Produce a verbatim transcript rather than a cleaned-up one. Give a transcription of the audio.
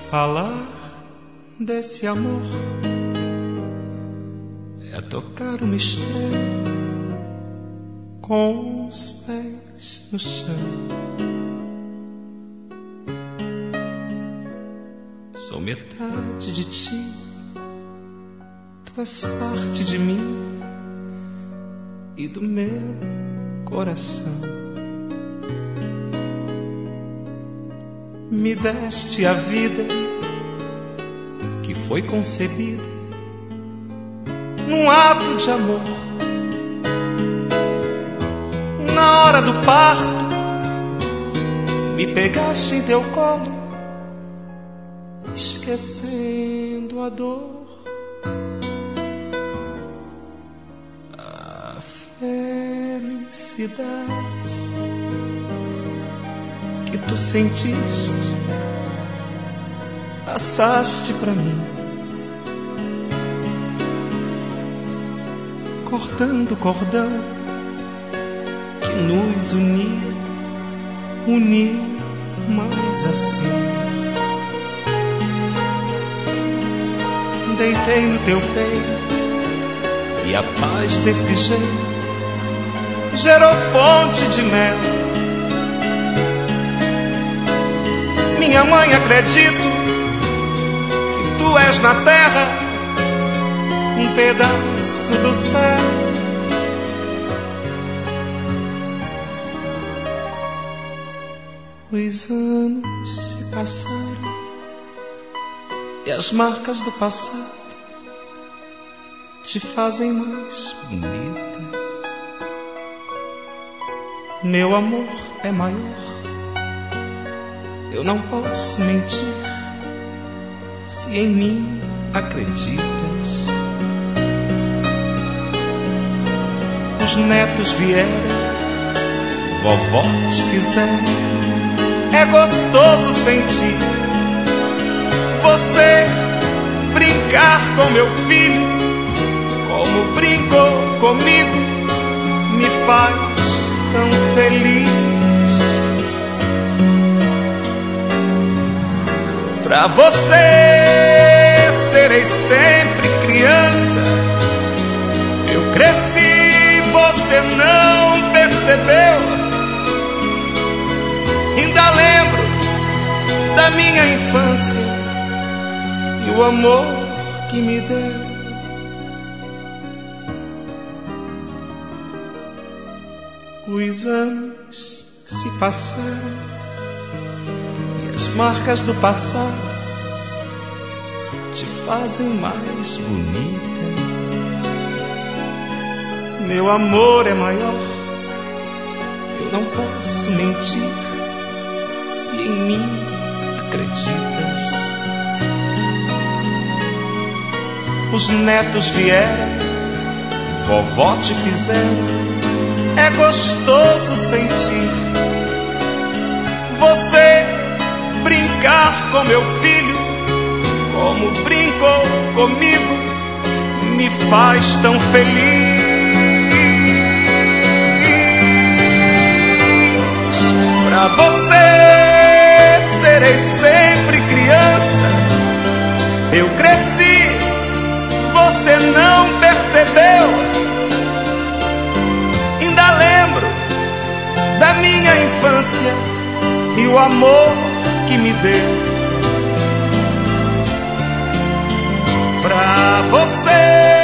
Falar desse amor é tocar uma estrela com os pés no chão. Sou metade de ti, tu és parte de mim e do meu coração. Me deste a vida que foi concebida num ato de amor. Na hora do parto, me pegaste em teu colo, esquecendo a dor. A felicidade que tu sentiste, passaste pra mim, cortando o cordão que nos unia, uniu mais assim. Deitei no teu peito e a paz desse jeito gerou fonte de mel. Minha mãe, acredito que tu és na terra um pedaço do céu. Os anos se passaram e as marcas do passado te fazem mais bonita. Meu amor é maior, eu não posso mentir, se em mim acreditas. Os netos vieram, vovó te fizeram, é gostoso sentir você brincar com meu filho, como brincou comigo, me faz tão feliz. Pra você serei sempre criança. Eu cresci, você não percebeu. Ainda lembro da minha infância e o amor que me deu. Os anos se passaram e as marcas do passado te fazem mais bonita. Meu amor é maior, eu não posso mentir, se em mim acreditas. Os netos vieram, vovó te fizeram, é gostoso sentir você brincar com meu filho, como brincou comigo, me faz tão feliz. Pra você serei sempre criança. Eu cresci, você não percebeu. Ainda lembro da minha infância e o amor que me deu. Pra você